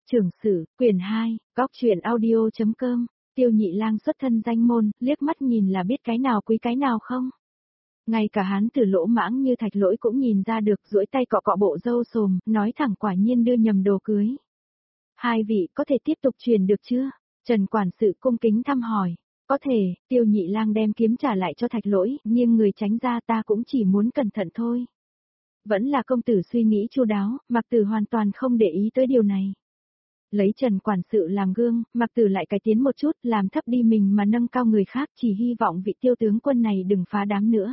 Trưởng sử, quyển 2, góc truyện audio.com, Tiêu Nhị Lang xuất thân danh môn, liếc mắt nhìn là biết cái nào quý cái nào không. Ngay cả hán tử lỗ mãng như Thạch Lỗi cũng nhìn ra được, duỗi tay cọ cọ bộ râu xồm, nói thẳng quả nhiên đưa nhầm đồ cưới. Hai vị có thể tiếp tục truyền được chưa? Trần quản sự cung kính thăm hỏi. Có thể, Tiêu Nhị Lang đem kiếm trả lại cho Thạch Lỗi, nhưng người tránh ra ta cũng chỉ muốn cẩn thận thôi. Vẫn là công tử suy nghĩ chu đáo, Mạc Tử hoàn toàn không để ý tới điều này. Lấy Trần quản sự làm gương, Mạc Tử lại cải tiến một chút, làm thấp đi mình mà nâng cao người khác, chỉ hy vọng vị Tiêu tướng quân này đừng phá đám nữa.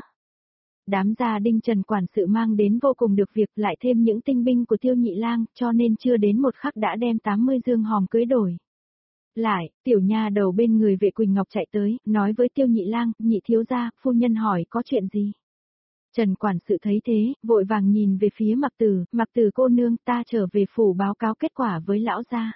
Đám gia đình Trần quản sự mang đến vô cùng được việc, lại thêm những tinh binh của Tiêu Nhị Lang, cho nên chưa đến một khắc đã đem 80 dương hòm cưới đổi. Lại, tiểu nha đầu bên người vệ Quỳnh Ngọc chạy tới, nói với Tiêu Nhị Lang, nhị thiếu gia, phu nhân hỏi có chuyện gì. Trần quản sự thấy thế, vội vàng nhìn về phía Mạc Tử cô nương, ta trở về phủ báo cáo kết quả với lão gia.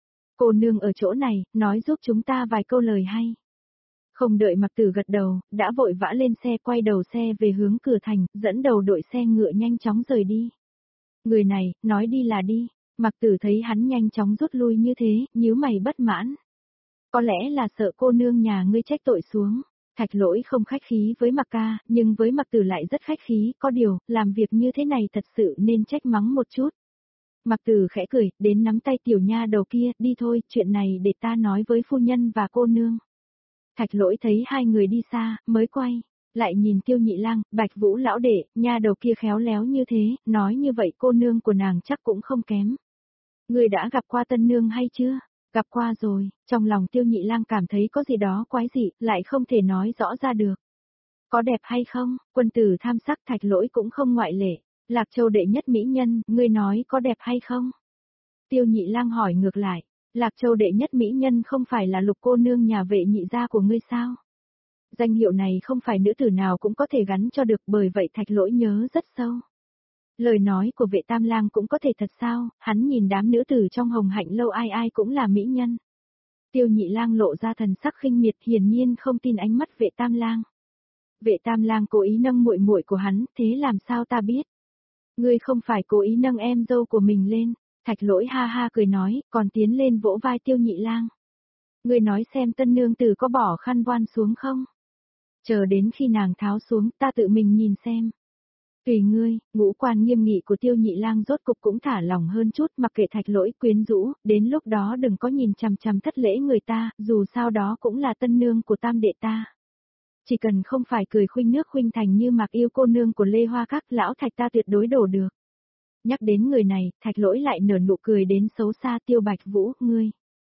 Cô nương ở chỗ này, nói giúp chúng ta vài câu lời hay. Không đợi Mạc Tử gật đầu, đã vội vã lên xe, quay đầu xe về hướng cửa thành, dẫn đầu đội xe ngựa nhanh chóng rời đi. Người này, nói đi là đi. Mạc Tử thấy hắn nhanh chóng rút lui như thế, nhíu mày bất mãn. Có lẽ là sợ cô nương nhà ngươi trách tội xuống. Thạch Lỗi không khách khí với Mạc ca, nhưng với Mạc Tử lại rất khách khí, có điều, làm việc như thế này thật sự nên trách mắng một chút. Mạc Tử khẽ cười, đến nắm tay tiểu nha đầu kia, đi thôi, chuyện này để ta nói với phu nhân và cô nương. Thạch Lỗi thấy hai người đi xa, mới quay, lại nhìn Tiêu Nhị Lang, Bạch Vũ lão đệ, nha đầu kia khéo léo như thế, nói như vậy cô nương của nàng chắc cũng không kém. Người đã gặp qua tân nương hay chưa? Gặp qua rồi, trong lòng Tiêu Nhị Lang cảm thấy có gì đó quái dị, lại không thể nói rõ ra được. Có đẹp hay không, quân tử tham sắc Thạch Lỗi cũng không ngoại lệ. Lạc Châu đệ nhất mỹ nhân, ngươi nói có đẹp hay không? Tiêu Nhị Lang hỏi ngược lại, Lạc Châu đệ nhất mỹ nhân không phải là Lục cô nương nhà vệ nhị gia của ngươi sao? Danh hiệu này không phải nữ tử nào cũng có thể gắn cho được, bởi vậy Thạch Lỗi nhớ rất sâu. Lời nói của vệ tam lang cũng có thể thật sao, hắn nhìn đám nữ tử trong Hồng Hạnh lâu ai ai cũng là mỹ nhân. Tiêu Nhị Lang lộ ra thần sắc khinh miệt, hiển nhiên không tin ánh mắt vệ tam lang. Vệ tam lang cố ý nâng muội muội của hắn, thế làm sao ta biết? Ngươi không phải cố ý nâng em dâu của mình lên. Thạch Lỗi ha ha cười nói, còn tiến lên vỗ vai Tiêu Nhị Lang. Ngươi nói xem tân nương tử có bỏ khăn voan xuống không? Chờ đến khi nàng tháo xuống, ta tự mình nhìn xem. Tùy ngươi, ngũ quan nghiêm nghị của Tiêu Nhị Lang rốt cục cũng thả lỏng hơn chút, mặc kệ Thạch Lỗi quyến rũ, đến lúc đó đừng có nhìn chằm chằm thất lễ người ta, dù sao đó cũng là tân nương của tam đệ ta. Chỉ cần không phải cười khuynh nước khuynh thành như Mạc Yêu cô nương của Lê Hoa Các, lão Thạch ta tuyệt đối đổ được. Nhắc đến người này, Thạch Lỗi lại nở nụ cười đến xấu xa. Tiêu Bạch Vũ, ngươi.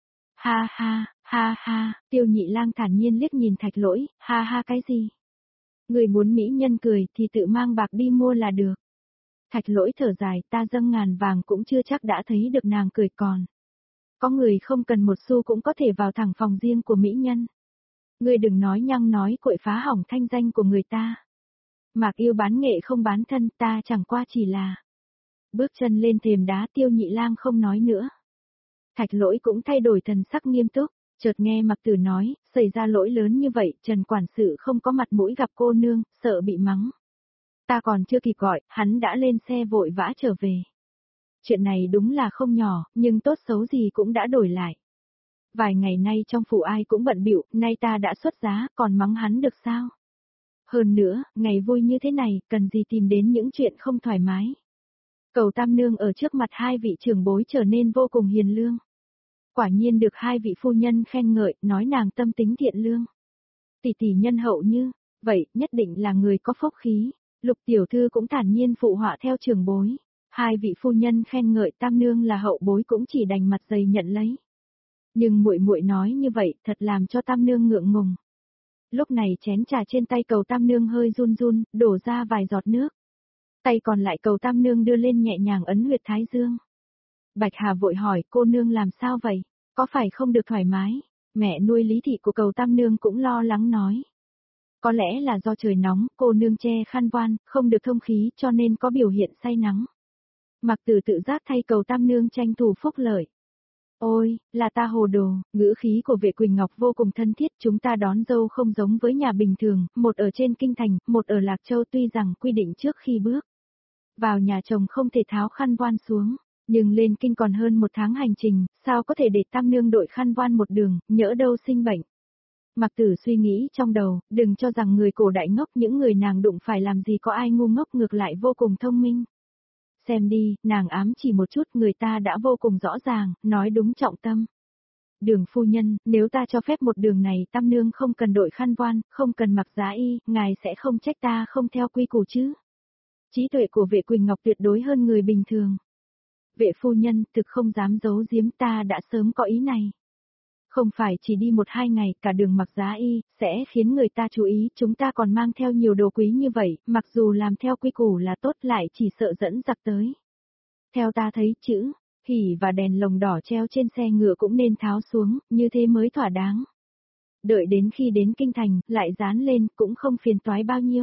Ha ha, Tiêu Nhị Lang thản nhiên liếc nhìn Thạch Lỗi, ha ha cái gì? Người muốn mỹ nhân cười thì tự mang bạc đi mua là được. Thạch Lỗi thở dài, ta dâng ngàn vàng cũng chưa chắc đã thấy được nàng cười còn. Có người không cần một xu cũng có thể vào thẳng phòng riêng của mỹ nhân. Ngươi đừng nói nhăng nói cội phá hỏng thanh danh của người ta. Mạc Yêu bán nghệ không bán thân, ta chẳng qua chỉ là. Bước chân lên thềm đá, Tiêu Nhị Lang không nói nữa. Thạch Lỗi cũng thay đổi thần sắc nghiêm túc, chợt nghe Mạc Tử nói, xảy ra lỗi lớn như vậy, Trần quản sự không có mặt mũi gặp cô nương, sợ bị mắng. Ta còn chưa kịp gọi, hắn đã lên xe vội vã trở về. Chuyện này đúng là không nhỏ, nhưng tốt xấu gì cũng đã đổi lại. Vài ngày nay trong phủ ai cũng bận bịu, nay ta đã xuất giá, còn mắng hắn được sao? Hơn nữa, ngày vui như thế này, cần gì tìm đến những chuyện không thoải mái. Cầu Tam Nương ở trước mặt hai vị trưởng bối trở nên vô cùng hiền lương. Quả nhiên được hai vị phu nhân khen ngợi, nói nàng tâm tính thiện lương. Tỷ tỷ nhân hậu như, vậy nhất định là người có phúc khí. Lục tiểu thư cũng thản nhiên phụ họa theo trưởng bối. Hai vị phu nhân khen ngợi Tam Nương là hậu bối cũng chỉ đành mặt dày nhận lấy. Nhưng muội muội nói như vậy thật làm cho Tam Nương ngượng ngùng. Lúc này chén trà trên tay Cầu Tam Nương hơi run run, đổ ra vài giọt nước. Tay còn lại Cầu Tam Nương đưa lên nhẹ nhàng ấn huyệt thái dương. Bạch Hà vội hỏi, cô nương làm sao vậy? Có phải không được thoải mái? Mẹ nuôi Lý thị của Cầu Tam Nương cũng lo lắng nói. Có lẽ là do trời nóng, cô nương che khăn voan, không được thông khí cho nên có biểu hiện say nắng. Mạc Tử tự giác thay Cầu Tam Nương tranh thủ phúc lợi. Ôi, là ta hồ đồ, ngữ khí của vệ Quỳnh Ngọc vô cùng thân thiết, chúng ta đón dâu không giống với nhà bình thường, một ở trên kinh thành, một ở Lạc Châu, tuy rằng quy định trước khi bước vào nhà chồng không thể tháo khăn voan xuống, Nhưng lên kinh còn hơn 1 tháng hành trình, sao có thể để tam nương đội khăn voan một đường, nhỡ đâu sinh bệnh. Mặc Tử suy nghĩ trong đầu, đừng cho rằng người cổ đại ngốc, những người nàng đụng phải làm gì có ai ngu ngốc, ngược lại vô cùng thông minh. Xem đi, nàng ám chỉ một chút, người ta đã vô cùng rõ ràng, nói đúng trọng tâm. Đường phu nhân, nếu ta cho phép một đường này tam nương không cần đội khăn voan, không cần mặc giá y, ngài sẽ không trách ta không theo quy củ chứ. Trí tuệ của vệ Quỳnh Ngọc tuyệt đối hơn người bình thường. Vệ phu nhân, thực không dám giấu giếm, ta đã sớm có ý này. Không phải chỉ đi 1-2 ngày, cả đường mặc giá y, sẽ khiến người ta chú ý, chúng ta còn mang theo nhiều đồ quý như vậy, mặc dù làm theo quy củ là tốt lại chỉ sợ dẫn giặc tới. Theo ta thấy chữ, hỉ và đèn lồng đỏ treo trên xe ngựa cũng nên tháo xuống, như thế mới thỏa đáng. Đợi đến khi đến kinh thành, lại dán lên, cũng không phiền toái bao nhiêu.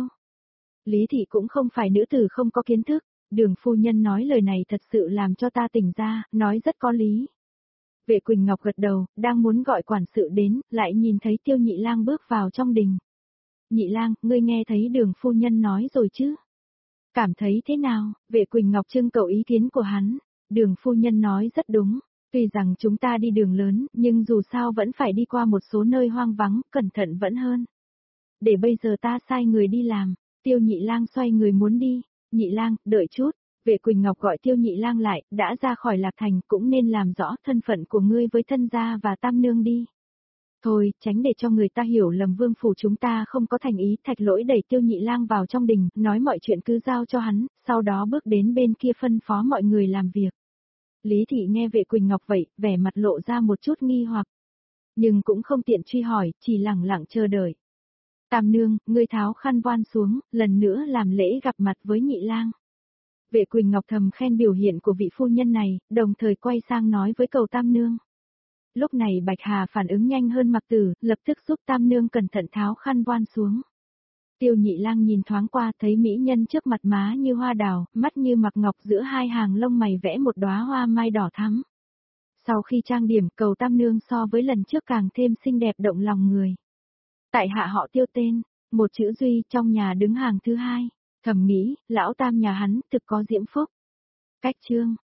Lý thị cũng không phải nữ tử không có kiến thức, đường phu nhân nói lời này thật sự làm cho ta tỉnh ra, nói rất có lý. Vệ Quỳnh Ngọc gật đầu, đang muốn gọi quản sự đến, lại nhìn thấy Tiêu Nhị Lang bước vào trong đình. Nhị Lang, ngươi nghe thấy đường phu nhân nói rồi chứ? Cảm thấy thế nào? Vệ Quỳnh Ngọc trưng cầu ý kiến của hắn. Đường phu nhân nói rất đúng. Tuy rằng chúng ta đi đường lớn, nhưng dù sao vẫn phải đi qua một số nơi hoang vắng, cẩn thận vẫn hơn. Để bây giờ ta sai người đi làm. Tiêu Nhị Lang xoay người muốn đi. Nhị Lang, đợi chút. Vệ Quỳnh Ngọc gọi Tiêu Nhị Lang lại, đã ra khỏi Lạc Thành cũng nên làm rõ thân phận của ngươi với thân gia và tam nương đi. Thôi, tránh để cho người ta hiểu lầm vương phủ chúng ta không có thành ý. Thạch Lỗi đẩy Tiêu Nhị Lang vào trong đình, nói mọi chuyện cứ giao cho hắn, sau đó bước đến bên kia phân phó mọi người làm việc. Lý thị nghe Vệ Quỳnh Ngọc vậy, vẻ mặt lộ ra một chút nghi hoặc. Nhưng cũng không tiện truy hỏi, chỉ lẳng lặng chờ đợi. Tam nương, ngươi tháo khăn voan xuống, lần nữa làm lễ gặp mặt với Nhị Lang. Vệ Quỳnh Ngọc thầm khen biểu hiện của vị phu nhân này, đồng thời quay sang nói với cầu tam nương. Lúc này Bạch Hà phản ứng nhanh hơn Mặc Tử, lập tức giúp tam nương cẩn thận tháo khăn voan xuống. Tiêu Nhị Lang nhìn thoáng qua thấy mỹ nhân trước mặt má như hoa đào, mắt như mặc ngọc, giữa hai hàng lông mày vẽ một đóa hoa mai đỏ thắm. Sau khi trang điểm, cầu tam nương so với lần trước càng thêm xinh đẹp động lòng người. Tại hạ họ Tiêu tên, một chữ Duy, trong nhà đứng hàng thứ 2. Thầm nghĩ, lão tam nhà hắn thực có diễm phúc. Cách chương